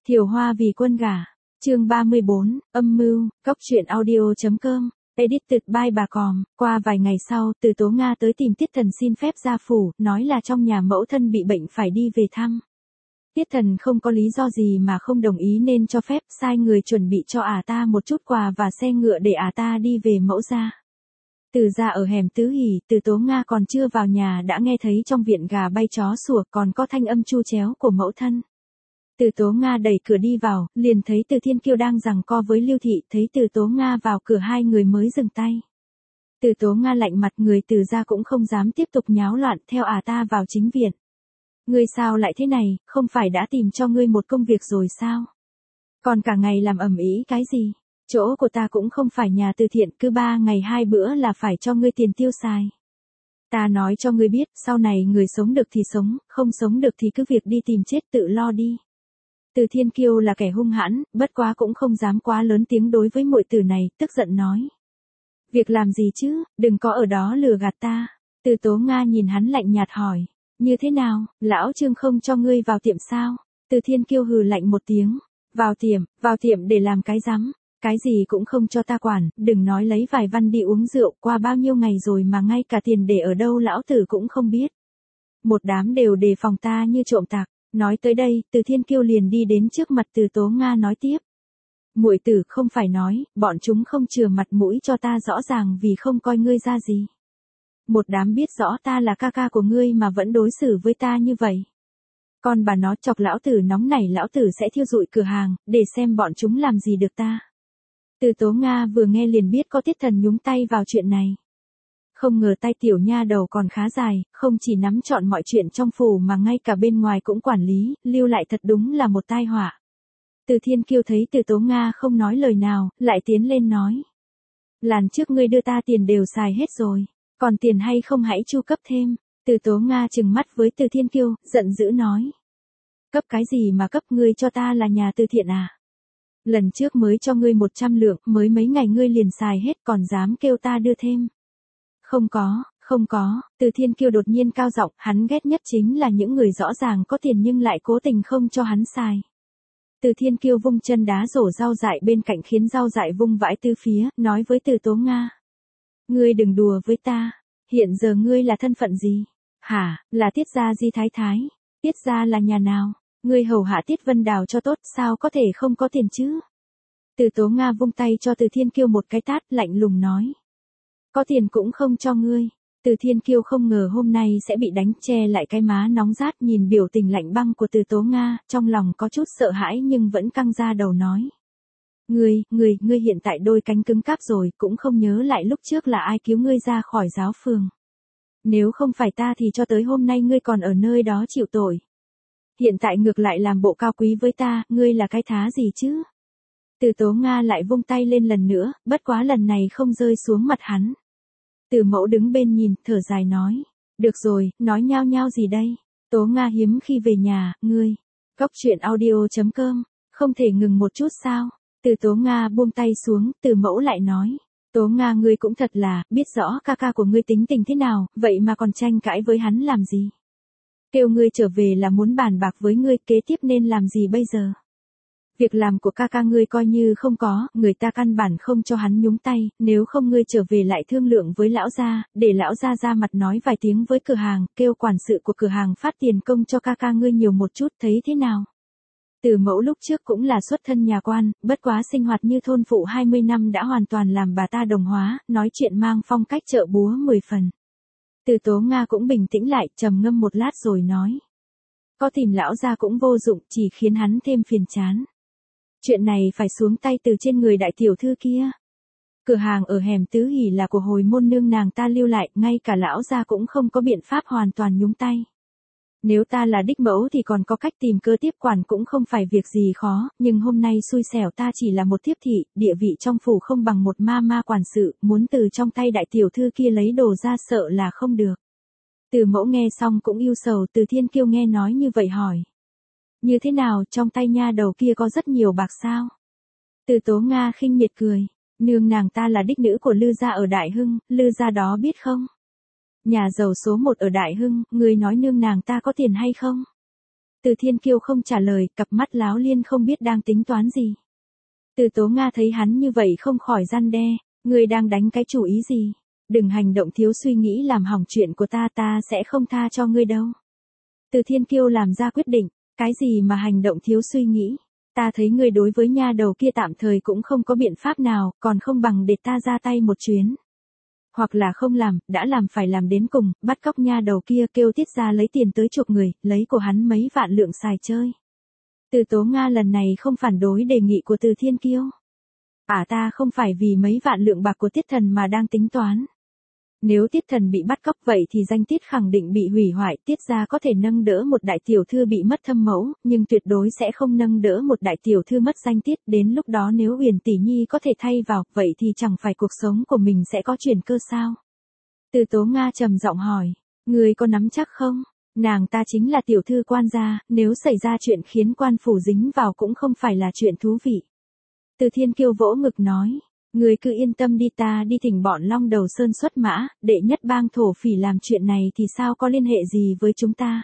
Thiều Hoa vì quân gả. Chương 34, âm mưu, cóc truyện audio.com. Edited by bà Còm. Qua vài ngày sau, Từ Tố Nga tới tìm Tiết Thần xin phép ra phủ, nói là trong nhà mẫu thân bị bệnh phải đi về thăm. Tiết Thần không có lý do gì mà không đồng ý nên cho phép, sai người chuẩn bị cho ta một chút quà và xe ngựa để ta đi về mẫu gia. Từ gia ở hẻm Tứ Hỷ, Từ Tố Nga còn chưa vào nhà đã nghe thấy trong viện gà bay chó sủa, còn có thanh âm chu chéo của mẫu thân. Từ Tố Nga đẩy cửa đi vào, liền thấy Từ Thiên Kiêu đang giằng co với Lưu Thị, thấy Từ Tố Nga vào cửa hai người mới dừng tay. Từ Tố Nga lạnh mặt, người Từ gia cũng không dám tiếp tục nháo loạn, theo ta vào chính viện. Ngươi sao lại thế này, không phải đã tìm cho ngươi một công việc rồi sao? Còn cả ngày làm ầm ĩ cái gì? Chỗ của ta cũng không phải nhà từ thiện, cứ 3 ngày 2 bữa là phải cho ngươi tiền tiêu xài. Ta nói cho ngươi biết, sau này người sống được thì sống, không sống được thì cứ việc đi tìm chết tự lo đi. Từ Thiên Kiêu là kẻ hung hãn, bất quá cũng không dám quá lớn tiếng đối với muội tử này, tức giận nói. Việc làm gì chứ, đừng có ở đó lừa gạt ta. Từ Tố Nga nhìn hắn lạnh nhạt hỏi. Như thế nào, lão Trương không cho ngươi vào tiệm sao? Từ Thiên Kiêu hừ lạnh một tiếng. Vào tiệm để làm cái rắm, cái gì cũng không cho ta quản, đừng nói lấy vài văn đi uống rượu, qua bao nhiêu ngày rồi mà ngay cả tiền để ở đâu lão tử cũng không biết. Một đám đều đề phòng ta như trộm tặc. Nói tới đây, Từ Thiên Kiêu liền đi đến trước mặt Từ Tố Nga nói tiếp. Muội tử không phải nói, bọn chúng không chừa mặt mũi cho ta rõ ràng vì không coi ngươi ra gì. Một đám biết rõ ta là ca ca của ngươi mà vẫn đối xử với ta như vậy. Còn bà nó chọc lão tử nóng nảy, lão tử sẽ thiêu rụi cửa hàng, để xem bọn chúng làm gì được ta. Từ Tố Nga vừa nghe liền biết có Tiết Thần nhúng tay vào chuyện này. Không ngờ tay tiểu nha đầu còn khá dài, không chỉ nắm trọn mọi chuyện trong phủ mà ngay cả bên ngoài cũng quản lý, lưu lại thật đúng là một tai họa. Từ Thiên Kiêu thấy Từ Tố Nga không nói lời nào, lại tiến lên nói. Lần trước ngươi đưa ta tiền đều xài hết rồi, còn tiền hay không hãy chu cấp thêm. Từ Tố Nga trừng mắt với Từ Thiên Kiêu, giận dữ nói. Cấp cái gì mà cấp, ngươi cho ta là nhà từ thiện à? Lần trước mới cho ngươi 100 lượng, mới mấy ngày ngươi liền xài hết còn dám kêu ta đưa thêm. Không có, Từ Thiên Kiêu đột nhiên cao giọng, hắn ghét nhất chính là những người rõ ràng có tiền nhưng lại cố tình không cho hắn xài. Từ Thiên Kiêu vung chân đá rổ rau dại bên cạnh khiến rau dại vung vãi tứ phía, nói với Từ Tố Nga. Ngươi đừng đùa với ta, hiện giờ ngươi là thân phận gì? Hả, là Tiết gia Di Thái Thái. Tiết gia là nhà nào? Ngươi hầu hạ Tiết Vân Đào cho tốt, sao có thể không có tiền chứ? Từ Tố Nga vung tay cho Từ Thiên Kiêu một cái tát, lạnh lùng nói. Có tiền cũng không cho ngươi. Từ Thiên Kiêu không ngờ hôm nay sẽ bị đánh, che lại cái má nóng rát, nhìn biểu tình lạnh băng của Từ Tố Nga, trong lòng có chút sợ hãi nhưng vẫn căng ra đầu nói. Ngươi hiện tại đôi cánh cứng cáp rồi, cũng không nhớ lại lúc trước là ai cứu ngươi ra khỏi giáo phường. Nếu không phải ta thì cho tới hôm nay ngươi còn ở nơi đó chịu tội. Hiện tại ngược lại làm bộ cao quý với ta, ngươi là cái thá gì chứ? Từ Tố Nga lại vung tay lên lần nữa, bất quá lần này không rơi xuống mặt hắn. Từ Mẫu đứng bên nhìn, thở dài nói. Được rồi, nói nhao nhao gì đây? Tố Nga hiếm khi về nhà, ngươi. Cóc truyện audio.com, không thể ngừng một chút sao? Từ Tố Nga buông tay xuống, Từ Mẫu lại nói. Tố Nga ngươi cũng thật là, biết rõ ca ca của ngươi tính tình thế nào, vậy mà còn tranh cãi với hắn làm gì? Kêu ngươi trở về là muốn bàn bạc với ngươi, kế tiếp nên làm gì bây giờ? Việc làm của ca ca ngươi coi như không có, người ta căn bản không cho hắn nhúng tay, nếu không ngươi trở về lại thương lượng với lão gia, để lão gia ra mặt nói vài tiếng với cửa hàng, kêu quản sự của cửa hàng phát tiền công cho ca ca ngươi nhiều một chút, thấy thế nào? Từ Mẫu lúc trước cũng là xuất thân nhà quan, bất quá sinh hoạt như thôn phụ 20 năm đã hoàn toàn làm bà ta đồng hóa, nói chuyện mang phong cách chợ búa 10 phần. Từ Tố Nga cũng bình tĩnh lại, trầm ngâm một lát rồi nói. Có tìm lão gia cũng vô dụng, chỉ khiến hắn thêm phiền chán. Chuyện này phải xuống tay từ trên người đại tiểu thư kia. Cửa hàng ở hẻm Tứ Hỷ là của hồi môn nương nàng ta lưu lại, ngay cả lão gia cũng không có biện pháp hoàn toàn nhúng tay. Nếu ta là đích mẫu thì còn có cách tìm cơ tiếp quản cũng không phải việc gì khó, nhưng hôm nay xui xẻo ta chỉ là một thiếp thị, địa vị trong phủ không bằng một ma quản sự, muốn từ trong tay đại tiểu thư kia lấy đồ ra sợ là không được. Từ Mẫu nghe xong cũng ưu sầu, Từ Thiên Kiêu nghe nói như vậy hỏi. Như thế nào, trong tay nha đầu kia có rất nhiều bạc sao? Từ Tố Nga khinh miệt cười. Nương nàng ta là đích nữ của Lư gia ở Đại Hưng, Lư gia đó biết không? Nhà giàu số 1 ở Đại Hưng, người nói nương nàng ta có tiền hay không? Từ Thiên Kiêu không trả lời, cặp mắt láo liên không biết đang tính toán gì. Từ Tố Nga thấy hắn như vậy không khỏi răn đe, ngươi đang đánh cái chủ ý gì? Đừng hành động thiếu suy nghĩ làm hỏng chuyện của ta, ta sẽ không tha cho ngươi đâu. Từ Thiên Kiêu làm ra quyết định, cái gì mà hành động thiếu suy nghĩ? Ta thấy ngươi đối với nha đầu kia tạm thời cũng không có biện pháp nào, còn không bằng để ta ra tay một chuyến. Hoặc là không làm, đã làm phải làm đến cùng, bắt cóc nha đầu kia kêu Tiết gia lấy tiền tới chuộc người, lấy của hắn mấy vạn lượng xài chơi. Từ Tố Nga lần này không phản đối đề nghị của Từ Thiên Kiêu. Ta không phải vì mấy vạn lượng bạc của Tiết Thần mà đang tính toán. Nếu Tiết Thần bị bắt cóc vậy thì danh tiết khẳng định bị hủy hoại, Tiết gia có thể nâng đỡ một đại tiểu thư bị mất thâm mẫu, nhưng tuyệt đối sẽ không nâng đỡ một đại tiểu thư mất danh tiết, đến lúc đó nếu Huyền tỷ nhi có thể thay vào, vậy thì chẳng phải cuộc sống của mình sẽ có chuyển cơ sao? Từ Tố Nga trầm giọng hỏi, người có nắm chắc không? Nàng ta chính là tiểu thư quan gia, nếu xảy ra chuyện khiến quan phủ dính vào cũng không phải là chuyện thú vị. Từ Thiên Kiêu vỗ ngực nói, người cứ yên tâm đi, ta đi thỉnh bọn Long Đầu Sơn xuất mã, đệ nhất bang thổ phỉ làm chuyện này thì sao có liên hệ gì với chúng ta.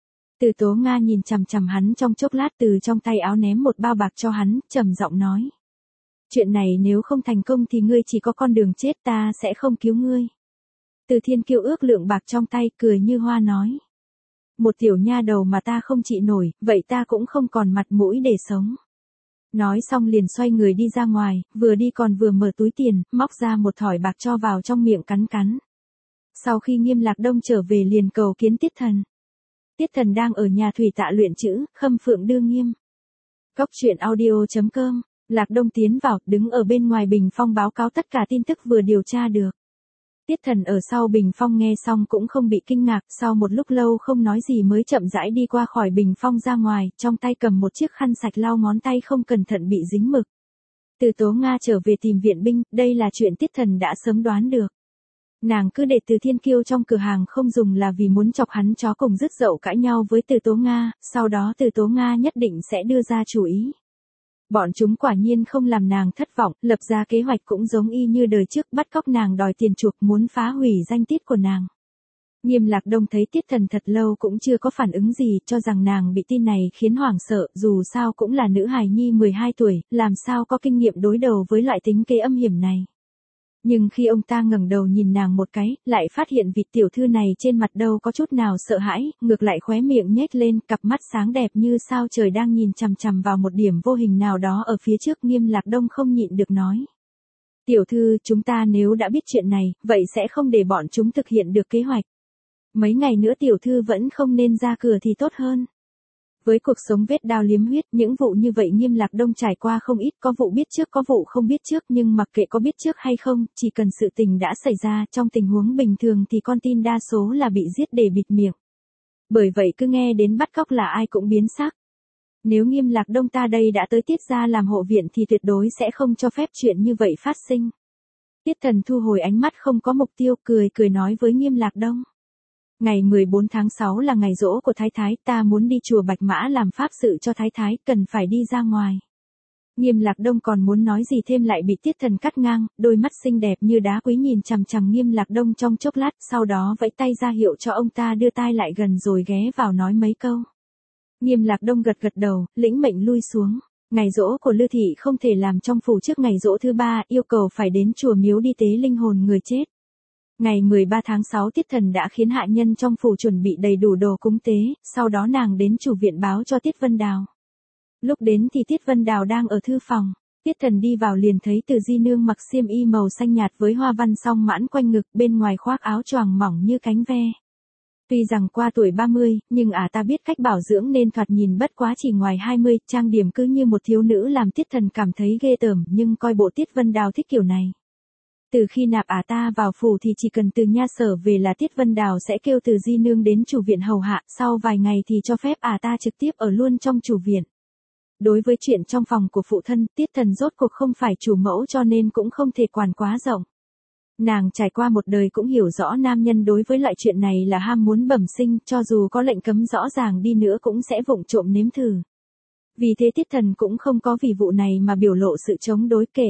Từ Tố Nga nhìn chằm chằm hắn trong chốc lát, từ trong tay áo ném một bao bạc cho hắn, trầm giọng nói. Chuyện này nếu không thành công thì ngươi chỉ có con đường chết, ta sẽ không cứu ngươi. Từ Thiên Kiêu ước lượng bạc trong tay, cười như hoa nói. Một tiểu nha đầu mà ta không trị nổi, vậy ta cũng không còn mặt mũi để sống. Nói xong liền xoay người đi ra ngoài, vừa đi còn vừa mở túi tiền, móc ra một thỏi bạc cho vào trong miệng cắn cắn. Sau khi Nghiêm Lạc Đông trở về liền cầu kiến Tiết Thần. Tiết Thần đang ở nhà thủy tạ luyện chữ, Khâm Phượng đưa Nghiêm. Cốc truyện audio.com, Lạc Đông tiến vào, đứng ở bên ngoài bình phong báo cáo tất cả tin tức vừa điều tra được. Tiết Thần ở sau bình phong nghe xong cũng không bị kinh ngạc, sau một lúc lâu không nói gì mới chậm rãi đi qua khỏi bình phong ra ngoài, trong tay cầm một chiếc khăn sạch lau ngón tay không cẩn thận bị dính mực. Từ Tố Nga trở về tìm viện binh, đây là chuyện Tiết Thần đã sớm đoán được. Nàng cứ để Từ Thiên Kiêu trong cửa hàng không dùng là vì muốn chọc hắn chó cùng rứt dậu cãi nhau với Từ Tố Nga, sau đó Từ Tố Nga nhất định sẽ đưa ra chủ ý. Bọn chúng quả nhiên không làm nàng thất vọng, lập ra kế hoạch cũng giống y như đời trước, bắt cóc nàng đòi tiền chuộc, muốn phá hủy danh tiết của nàng. Nghiêm Lạc Đông thấy Tiết Thần thật lâu cũng chưa có phản ứng gì, cho rằng nàng bị tin này khiến hoảng sợ, dù sao cũng là nữ hài nhi 12 tuổi, làm sao có kinh nghiệm đối đầu với loại tính kế âm hiểm này. Nhưng khi ông ta ngẩng đầu nhìn nàng một cái, lại phát hiện vị tiểu thư này trên mặt đâu có chút nào sợ hãi, ngược lại khóe miệng nhếch lên, cặp mắt sáng đẹp như sao trời đang nhìn chằm chằm vào một điểm vô hình nào đó ở phía trước. Nghiêm Lạc Đông không nhịn được nói. Tiểu thư, chúng ta nếu đã biết chuyện này, vậy sẽ không để bọn chúng thực hiện được kế hoạch. Mấy ngày nữa tiểu thư vẫn không nên ra cửa thì tốt hơn. Với cuộc sống vết đao liếm huyết, những vụ như vậy Nghiêm Lạc Đông trải qua không ít, có vụ biết trước có vụ không biết trước, nhưng mặc kệ có biết trước hay không, chỉ cần sự tình đã xảy ra, trong tình huống bình thường thì con tin đa số là bị giết để bịt miệng. Bởi vậy cứ nghe đến bắt cóc là ai cũng biến sắc. Nếu Nghiêm Lạc Đông ta đây đã tới Tiết gia làm hộ viện thì tuyệt đối sẽ không cho phép chuyện như vậy phát sinh. Tiết Thần thu hồi ánh mắt không có mục tiêu, cười nói với Nghiêm Lạc Đông. Ngày 14 tháng 6 là ngày giỗ của Thái Thái, ta muốn đi chùa Bạch Mã làm pháp sự cho Thái Thái, cần phải đi ra ngoài. Nghiêm Lạc Đông còn muốn nói gì thêm lại bị Tiết Thần cắt ngang, đôi mắt xinh đẹp như đá quý nhìn chằm chằm Nghiêm Lạc Đông trong chốc lát, sau đó vẫy tay ra hiệu cho ông ta đưa tai lại gần rồi ghé vào nói mấy câu. Nghiêm Lạc Đông gật đầu, lĩnh mệnh lui xuống. Ngày giỗ của Lư thị không thể làm trong phủ trước ngày giỗ thứ 3, yêu cầu phải đến chùa miếu đi tế linh hồn người chết. Ngày 13 tháng 6 Tiết Thần đã khiến hạ nhân trong phủ chuẩn bị đầy đủ đồ cúng tế, sau đó nàng đến chủ viện báo cho Tiết Vân Đào. Lúc đến thì Tiết Vân Đào đang ở thư phòng, Tiết Thần đi vào liền thấy Từ Di Nương mặc xiêm y màu xanh nhạt với hoa văn song mãn quanh ngực, bên ngoài khoác áo choàng mỏng như cánh ve. Tuy rằng qua tuổi 30, nhưng ta biết cách bảo dưỡng nên thoạt nhìn bất quá chỉ ngoài 20, trang điểm cứ như một thiếu nữ làm Tiết Thần cảm thấy ghê tởm, nhưng coi bộ Tiết Vân Đào thích kiểu này. Từ khi nạp ta vào phủ thì chỉ cần từ nha sở về là Tiết Vân Đào sẽ kêu Từ Di Nương đến chủ viện hầu hạ, sau vài ngày thì cho phép ta trực tiếp ở luôn trong chủ viện. Đối với chuyện trong phòng của phụ thân, Tiết Thần rốt cuộc không phải chủ mẫu cho nên cũng không thể quản quá rộng. Nàng trải qua một đời cũng hiểu rõ nam nhân đối với loại chuyện này là ham muốn bẩm sinh, cho dù có lệnh cấm rõ ràng đi nữa cũng sẽ vụng trộm nếm thử. Vì thế Tiết Thần cũng không có vì vụ này mà biểu lộ sự chống đối kể.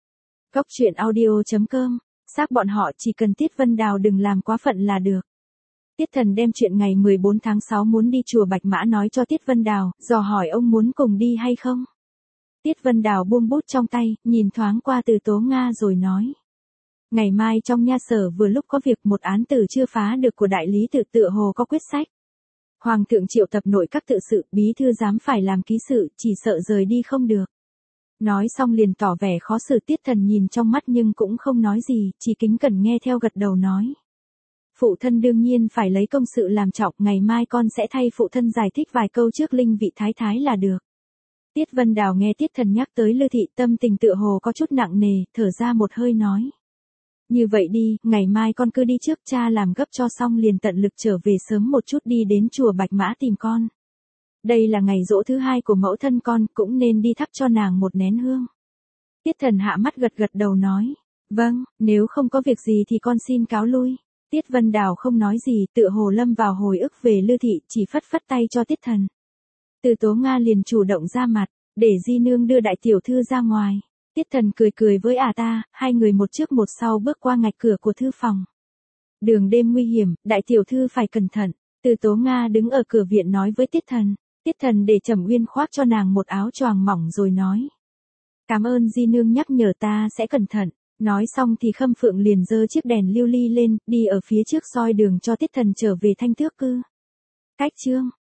Cốc truyện audio.com, xác bọn họ chỉ cần Tiết Vân Đào đừng làm quá phận là được. Tiết Thần đem chuyện ngày 14 tháng 6 muốn đi chùa Bạch Mã nói cho Tiết Vân Đào, dò hỏi ông muốn cùng đi hay không. Tiết Vân Đào buông bút trong tay, nhìn thoáng qua Từ Tố Nga rồi nói. Ngày mai trong nha sở vừa lúc có việc một án tử chưa phá được của đại lý tự tựa hồ có quyết sách. Hoàng thượng triệu tập nội các tự sự, bí thư giám phải làm ký sự, chỉ sợ rời đi không được. Nói xong liền tỏ vẻ khó xử. Tiết Thần nhìn trong mắt nhưng cũng không nói gì, chỉ kính cẩn nghe theo gật đầu nói. Phụ thân đương nhiên phải lấy công sự làm trọng, ngày mai con sẽ thay phụ thân giải thích vài câu trước linh vị thái thái là được. Tiết Vân Đào nghe Tiết Thần nhắc tới Lư Thị, tâm tình tựa hồ có chút nặng nề, thở ra một hơi nói. Như vậy đi, ngày mai con cứ đi trước, cha làm gấp cho xong liền tận lực trở về sớm một chút đi đến chùa Bạch Mã tìm con. Đây là ngày giỗ thứ hai của mẫu thân con, cũng nên đi thắp cho nàng một nén hương. Tiết Thần hạ mắt gật gật đầu nói. Vâng, nếu không có việc gì thì con xin cáo lui. Tiết Vân Đào không nói gì, tựa hồ lâm vào hồi ức về Lư Thị, chỉ phất phất tay cho Tiết Thần. Từ Tố Nga liền chủ động ra mặt, để di nương đưa đại tiểu thư ra ngoài. Tiết Thần cười cười với ta, hai người một trước một sau bước qua ngạch cửa của thư phòng. Đường đêm nguy hiểm, đại tiểu thư phải cẩn thận. Từ Tố Nga đứng ở cửa viện nói với Tiết Thần. Tiết Thần để Trầm Uyên khoác cho nàng một áo choàng mỏng rồi nói. Cảm ơn di nương nhắc nhở, ta sẽ cẩn thận. Nói xong thì Khâm Phượng liền giơ chiếc đèn lưu ly lên, đi ở phía trước soi đường cho Tiết Thần trở về Thanh Tước Cư. Cách chương